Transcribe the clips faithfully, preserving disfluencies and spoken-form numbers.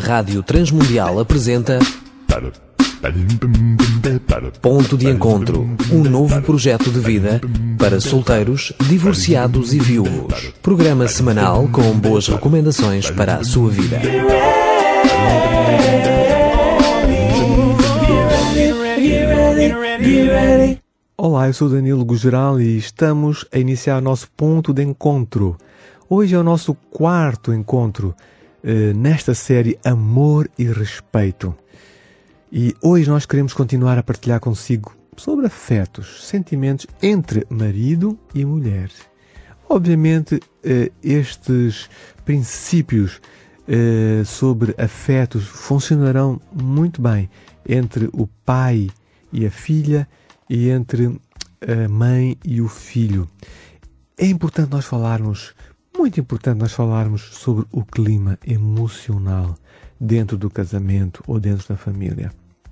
Rádio Transmundial apresenta Ponto de Encontro, um novo projeto de vida para solteiros, divorciados e viúvos. Programa semanal com boas recomendações para a sua vida. Olá, eu sou Danilo Gugeral e estamos a iniciar o nosso ponto de encontro. Hoje é o nosso quarto encontro eh, nesta série Amor e Respeito. E hoje nós queremos continuar a partilhar consigo sobre afetos, sentimentos entre marido e mulher. Obviamente, eh, estes princípios eh, sobre afetos funcionarão muito bem entre o pai e a filha e entre a mãe e o filho. É importante nós falarmos, muito importante nós falarmos sobre o clima emocional dentro do casamento ou dentro da família.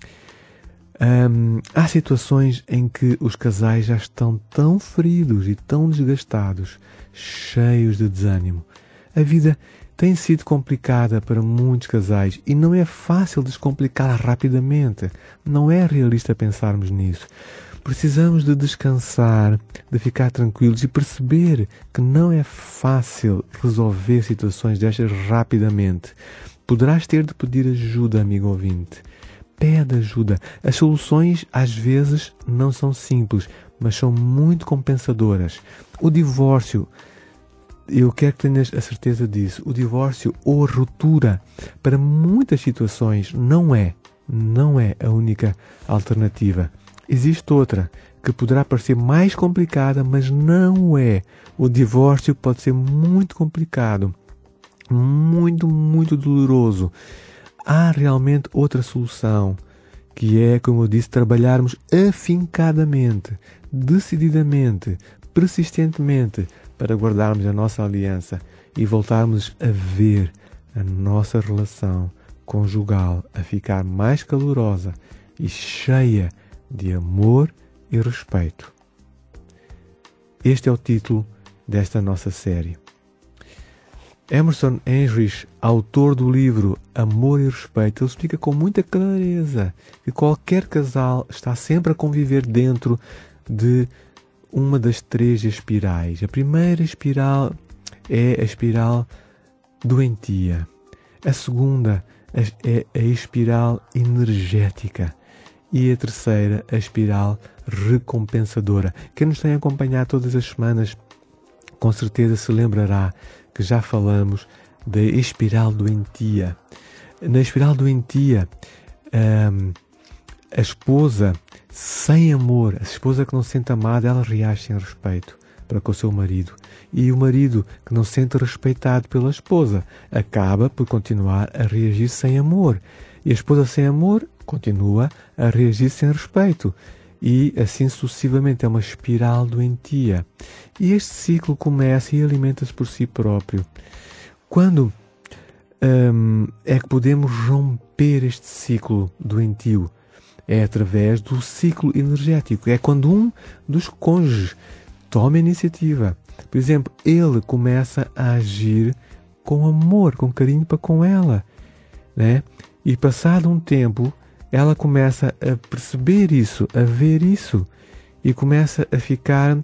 Hum, há situações em que os casais já estão tão feridos e tão desgastados, cheios de desânimo. A vida tem sido complicada para muitos casais e não é fácil descomplicá-la rapidamente. Não é realista pensarmos nisso. Precisamos de descansar, de ficar tranquilos e perceber que não é fácil resolver situações destas rapidamente. Poderás ter de pedir ajuda, amigo ouvinte. Pede ajuda. As soluções, às vezes, não são simples, mas são muito compensadoras. O divórcio, eu quero que tenhas a certeza disso, o divórcio ou a ruptura, para muitas situações, não é, não é a única alternativa. Existe outra, que poderá parecer mais complicada, mas não é. O divórcio pode ser muito complicado, muito, muito doloroso. Há realmente outra solução, que é, como eu disse, trabalharmos afincadamente, decididamente, persistentemente, para guardarmos a nossa aliança e voltarmos a ver a nossa relação conjugal a ficar mais calorosa e cheia de amor e respeito. Este é o título desta nossa série. Emerson Henrich, autor do livro Amor e Respeito, ele explica com muita clareza que qualquer casal está sempre a conviver dentro de uma das três espirais. A primeira espiral é a espiral doentia. A segunda é a espiral energética. E a terceira, a espiral recompensadora. Quem nos tem acompanhado todas as semanas, com certeza se lembrará que já falamos da espiral doentia. Na espiral doentia, um, a esposa sem amor, a esposa que não se sente amada, ela reage sem respeito para com o seu marido. E o marido que não se sente respeitado pela esposa acaba por continuar a reagir sem amor. E a esposa sem amor continua a reagir sem respeito. E assim sucessivamente, é uma espiral doentia. E este ciclo começa e alimenta-se por si próprio. Quando hum, é que podemos romper este ciclo doentio? É através do ciclo energético. É quando um dos cônjuges toma a iniciativa. Por exemplo, ele começa a agir com amor, com carinho para com ela, né? E passado um tempo, ela começa a perceber isso, a ver isso, e começa a ficar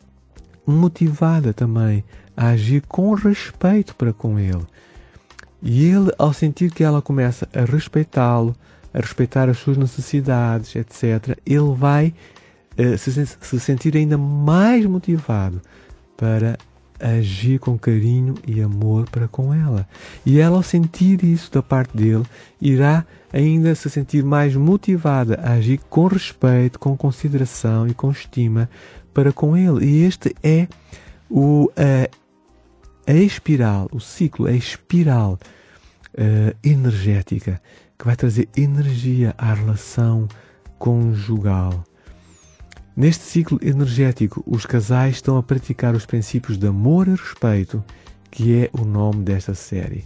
motivada também a agir com respeito para com ele. E ele, ao sentir que ela começa a respeitá-lo, a respeitar as suas necessidades, etcétera, ele vai uh, se, se sentir ainda mais motivado para agir com carinho e amor para com ela. E ela, ao sentir isso da parte dele, irá ainda se sentir mais motivada a agir com respeito, com consideração e com estima para com ele. E este é o, a, a espiral, o ciclo, a espiral uh, energética que vai trazer energia à relação conjugal. Neste ciclo energético, os casais estão a praticar os princípios de amor e respeito, que é o nome desta série.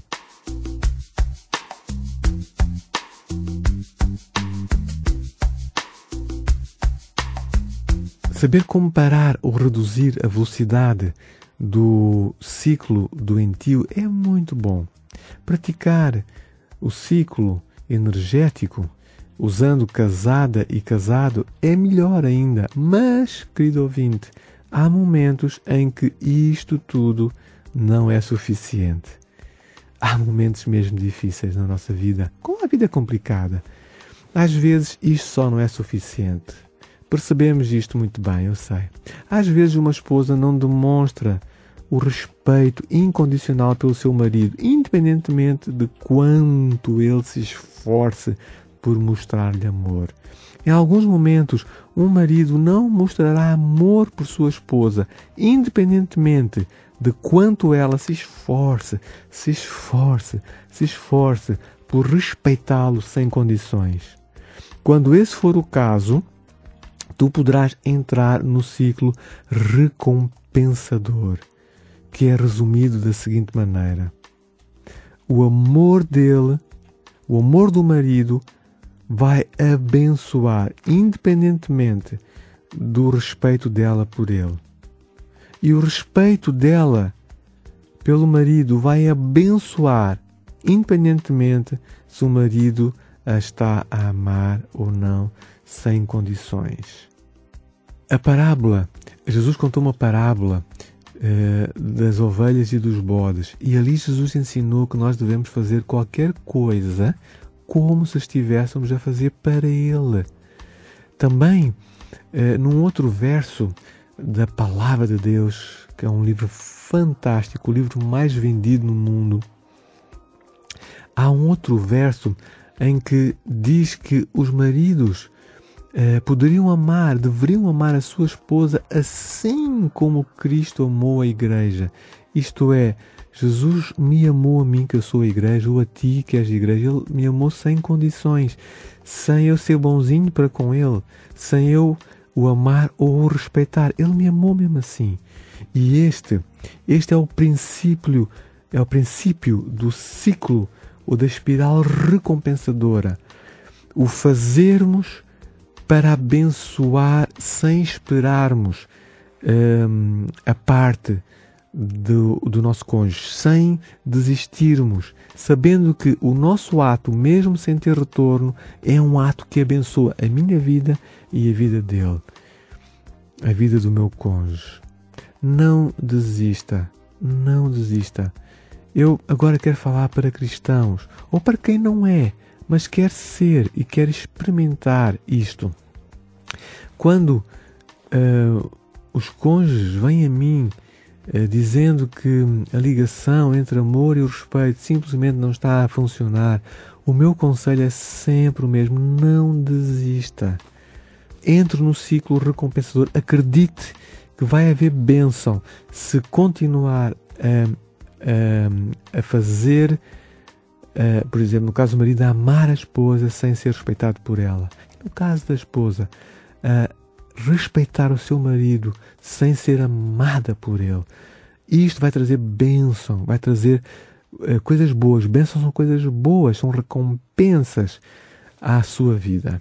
Saber comparar ou reduzir a velocidade do ciclo doentio é muito bom. Praticar o ciclo energético, usando casada e casado, é melhor ainda. Mas, querido ouvinte, há momentos em que isto tudo não é suficiente. Há momentos mesmo difíceis na nossa vida, com a vida complicada. Às vezes isto só não é suficiente. Percebemos isto muito bem, eu sei. Às vezes uma esposa não demonstra o respeito incondicional pelo seu marido, independentemente de quanto ele se esforce por mostrar-lhe amor. Em alguns momentos, um marido não mostrará amor por sua esposa, independentemente de quanto ela se esforce, se esforce, se esforce por respeitá-lo sem condições. Quando esse for o caso, tu poderás entrar no ciclo recompensador, que é resumido da seguinte maneira: o amor dele, o amor do marido, vai abençoar, independentemente do respeito dela por ele. E o respeito dela pelo marido vai abençoar, independentemente se o marido a está a amar ou não, sem condições. A parábola, Jesus contou uma parábola eh, das ovelhas e dos bodes. E ali Jesus ensinou que nós devemos fazer qualquer coisa como se estivéssemos a fazer para Ele. Também, eh, num outro verso da Palavra de Deus, que é um livro fantástico, o livro mais vendido no mundo, há um outro verso em que diz que os maridos eh, poderiam amar, deveriam amar a sua esposa assim como Cristo amou a igreja. Isto é, Jesus me amou a mim, que eu sou a igreja, ou a ti, que és a igreja. Ele me amou sem condições, sem eu ser bonzinho para com Ele, sem eu o amar ou o respeitar. Ele me amou mesmo assim. E este, este é o princípio, é o princípio do ciclo ou da espiral recompensadora. O fazermos para abençoar sem esperarmos hum, a parte do, do nosso cônjuge, sem desistirmos, sabendo que o nosso ato, mesmo sem ter retorno, é um ato que abençoa a minha vida e a vida dele, a vida do meu cônjuge. Não desista, não desista. Eu agora quero falar para cristãos, ou para quem não é, mas quer ser e quer experimentar isto. Quando uh, os cônjuges vêm a mim uh, dizendo que a ligação entre amor e o respeito simplesmente não está a funcionar, o meu conselho é sempre o mesmo: não desista. Entre no ciclo recompensador, acredite que vai haver bênção se continuar a a fazer, uh, por exemplo, no caso do marido, a amar a esposa sem ser respeitado por ela. No caso da esposa, uh, respeitar o seu marido sem ser amada por ele. Isto vai trazer bênção, vai trazer uh, coisas boas. Bênçãos são coisas boas, são recompensas à sua vida.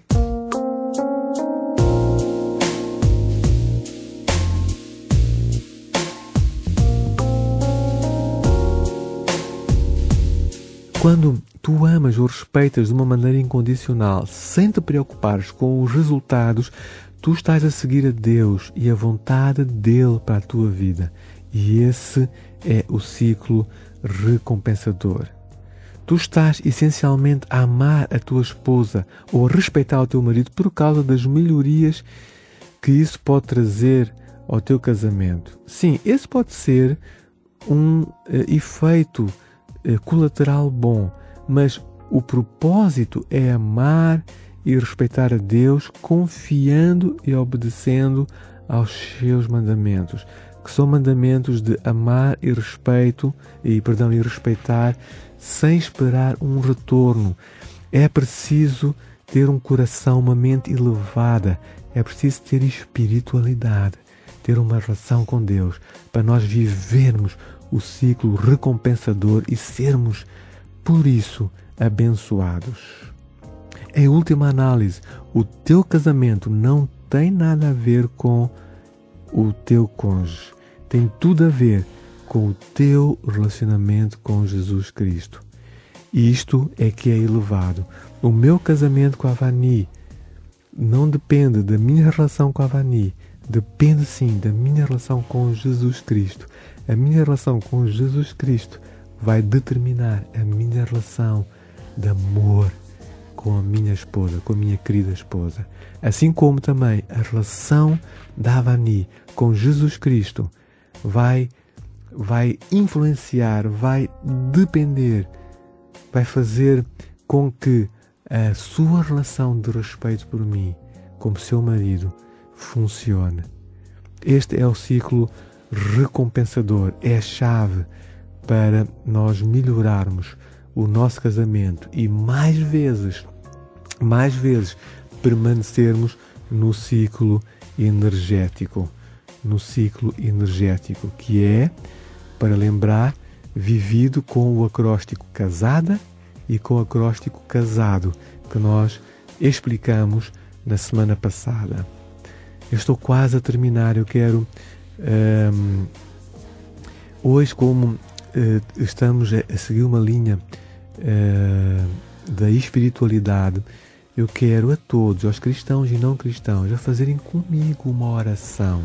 Quando tu amas ou respeitas de uma maneira incondicional, sem te preocupares com os resultados, tu estás a seguir a Deus e a vontade dele para a tua vida. E esse é o ciclo recompensador. Tu estás essencialmente a amar a tua esposa ou a respeitar o teu marido por causa das melhorias que isso pode trazer ao teu casamento. Sim, esse pode ser um uh, efeito colateral bom, mas o propósito é amar e respeitar a Deus, confiando e obedecendo aos seus mandamentos, que são mandamentos de amar e respeito e perdão e respeitar sem esperar um retorno. É preciso ter um coração, uma mente elevada, é preciso ter espiritualidade, ter uma relação com Deus, para nós vivermos o ciclo recompensador e sermos, por isso, abençoados. Em última análise, o teu casamento não tem nada a ver com o teu cônjuge. Tem tudo a ver com o teu relacionamento com Jesus Cristo. Isto é que é elevado. O meu casamento com a Vani não depende da minha relação com a Vani, depende sim da minha relação com Jesus Cristo. A minha relação com Jesus Cristo vai determinar a minha relação de amor com a minha esposa, com a minha querida esposa. Assim como também a relação da Vani com Jesus Cristo vai, vai influenciar, vai depender, vai fazer com que a sua relação de respeito por mim, como seu marido, funcione. Este é o ciclo recompensador, é a chave para nós melhorarmos o nosso casamento e mais vezes, mais vezes permanecermos no ciclo energético, no ciclo energético, que é, para lembrar, vivido com o acróstico casada e com o acróstico casado, que nós explicamos na semana passada. Eu estou quase a terminar, eu quero... Um, hoje, como uh, estamos a, a seguir uma linha uh, da espiritualidade, eu quero a todos, aos cristãos e não cristãos, a fazerem comigo uma oração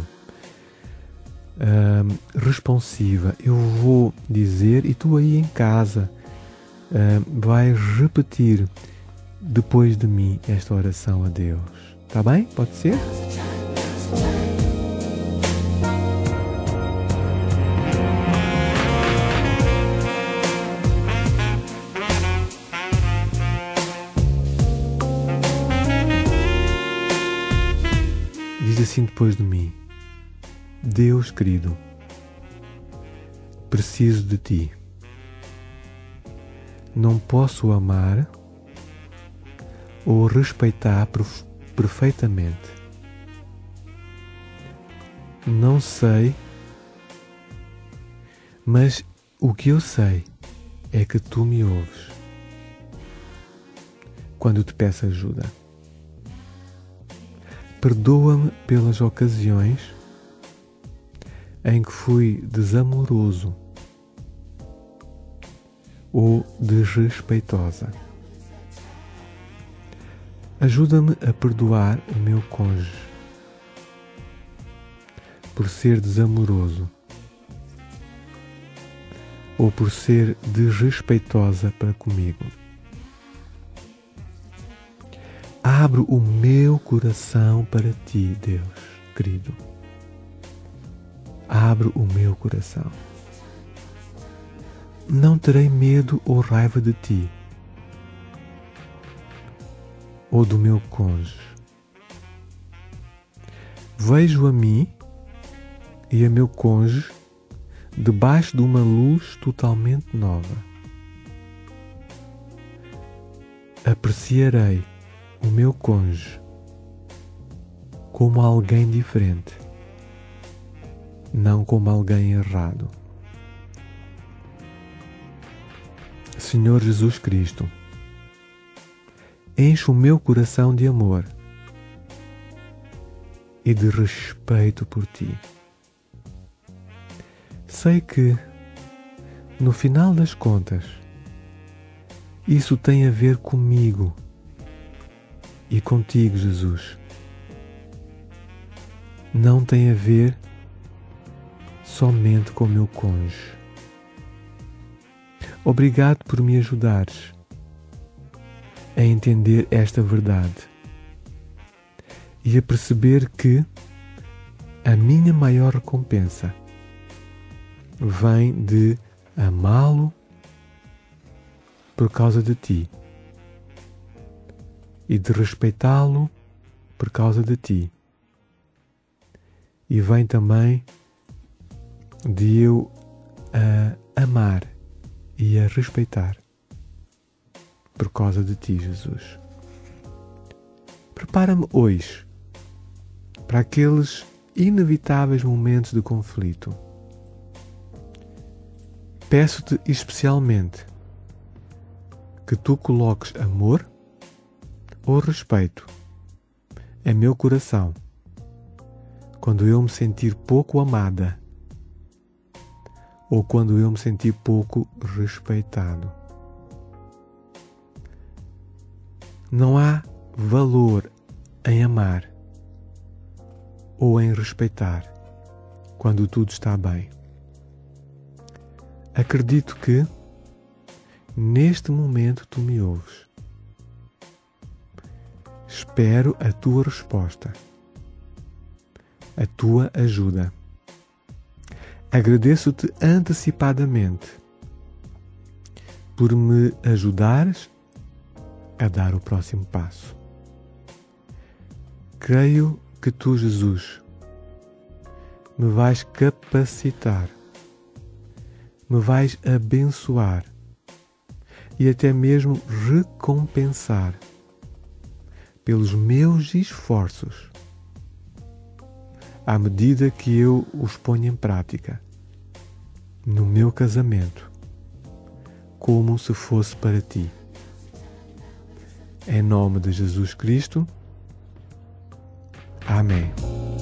uh, responsiva. Eu vou dizer e tu aí em casa uh, vais repetir depois de mim esta oração a Deus. Tá bem? Pode ser? Diz assim depois de mim: Deus querido, preciso de ti. Não posso amar ou respeitar perfeitamente. Não sei, mas o que eu sei é que tu me ouves quando te peço ajuda. Perdoa-me pelas ocasiões em que fui desamoroso ou desrespeitosa. Ajuda-me a perdoar o meu cônjuge por ser desamoroso ou por ser desrespeitosa para comigo. Abro o meu coração para ti, Deus querido. Abro o meu coração. Não terei medo ou raiva de ti ou do meu cônjuge. Vejo a mim e a meu cônjuge debaixo de uma luz totalmente nova. Apreciarei o meu cônjuge como alguém diferente, não como alguém errado. Senhor Jesus Cristo, enche o meu coração de amor e de respeito por ti. Sei que, no final das contas, isso tem a ver comigo e contigo, Jesus. Não tem a ver somente com o meu cônjuge. Obrigado por me ajudares a entender esta verdade e a perceber que a minha maior recompensa vem de amá-lo por causa de ti e de respeitá-lo por causa de ti, e vem também de eu a amar e a respeitar por causa de ti, Jesus. Prepara-me hoje para aqueles inevitáveis momentos de conflito. Peço-te especialmente que tu coloques amor ou respeito em meu coração quando eu me sentir pouco amada ou quando eu me sentir pouco respeitado. Não há valor em amar ou em respeitar quando tudo está bem. Acredito que neste momento tu me ouves. Espero a tua resposta, a tua ajuda. Agradeço-te antecipadamente por me ajudares a dar o próximo passo. Creio que tu, Jesus, me vais capacitar, me vais abençoar e até mesmo recompensar pelos meus esforços, à medida que eu os ponho em prática no meu casamento, como se fosse para ti. Em nome de Jesus Cristo. Amém.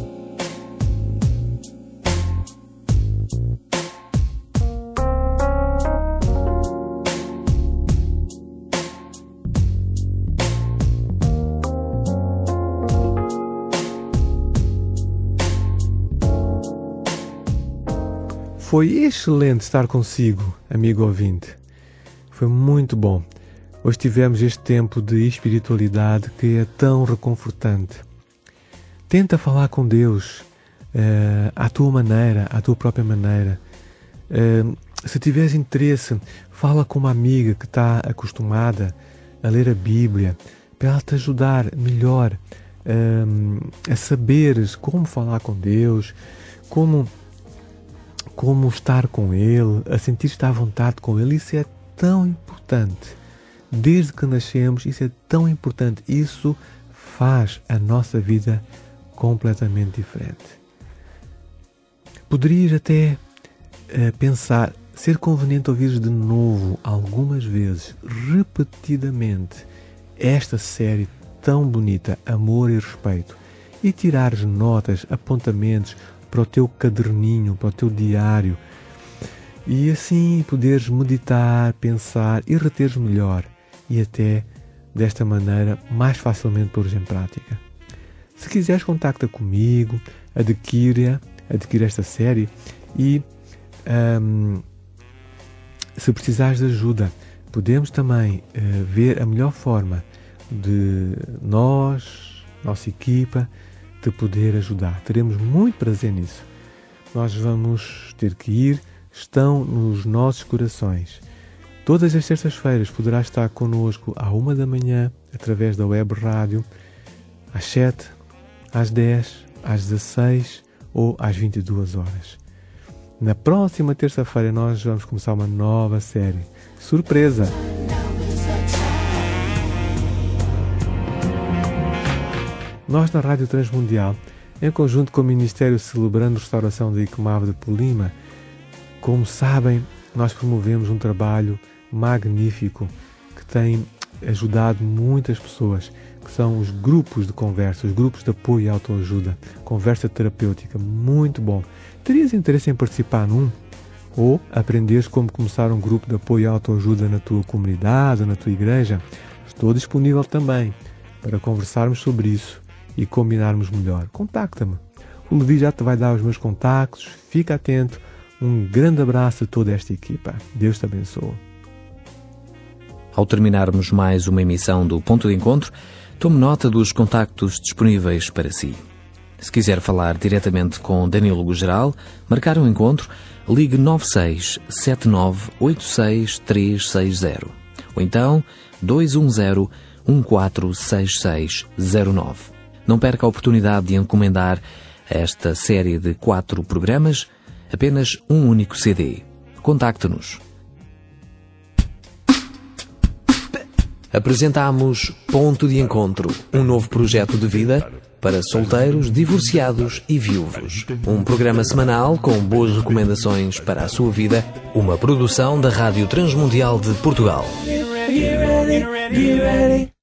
Foi excelente estar consigo, amigo ouvinte. Foi muito bom. Hoje tivemos este tempo de espiritualidade que é tão reconfortante. Tenta falar com Deus uh, à tua maneira, à tua própria maneira. Uh, se tiveres interesse, fala com uma amiga que está acostumada a ler a Bíblia, para ela te ajudar melhor uh, a saberes como falar com Deus, como, como estar com Ele, a sentir-te à vontade com Ele. Isso é tão importante. Desde que nascemos, isso é tão importante. Isso faz a nossa vida completamente diferente. Poderias até uh, pensar, ser conveniente ouvires de novo, algumas vezes, repetidamente, esta série tão bonita, Amor e Respeito, e tirares notas, apontamentos para o teu caderninho, para o teu diário, e assim poderes meditar, pensar e reteres melhor, e até, desta maneira, mais facilmente pôres em prática. Se quiseres, contacta comigo, adquire, adquire esta série e um, se precisares de ajuda, podemos também uh, ver a melhor forma de nós, nossa equipa, te poder ajudar. Teremos muito prazer nisso. Nós vamos ter que ir, estão nos nossos corações. Todas as terças-feiras poderás estar connosco à uma da manhã, através da web rádio, às sete, às dez, às dezasseis ou às vinte e duas horas. Na próxima terça-feira nós vamos começar uma nova série. Surpresa! Nós na Rádio Transmundial, em conjunto com o Ministério Celebrando Restauração da ICMAV de Polima, como sabem, nós promovemos um trabalho magnífico que tem ajudado muitas pessoas, que são os grupos de conversa, os grupos de apoio e autoajuda, conversa terapêutica, muito bom. Terias interesse em participar num? Ou aprenderes como começar um grupo de apoio e autoajuda na tua comunidade, na tua igreja? Estou disponível também para conversarmos sobre isso e combinarmos melhor. Contacta-me. O Levi já te vai dar os meus contactos. Fica atento. Um grande abraço a toda esta equipa. Deus te abençoe. Ao terminarmos mais uma emissão do Ponto de Encontro, tome nota dos contactos disponíveis para si. Se quiser falar diretamente com Danilo Gugeral, marcar um encontro, ligue nove seis sete nove oito seis três seis zero ou então dois um zero um quatro seis seis zero nove. Não perca a oportunidade de encomendar esta série de quatro programas, apenas um único C D. Contacte-nos. Apresentamos Ponto de Encontro, um novo projeto de vida para solteiros, divorciados e viúvos. Um programa semanal com boas recomendações para a sua vida, uma produção da Rádio Transmundial de Portugal.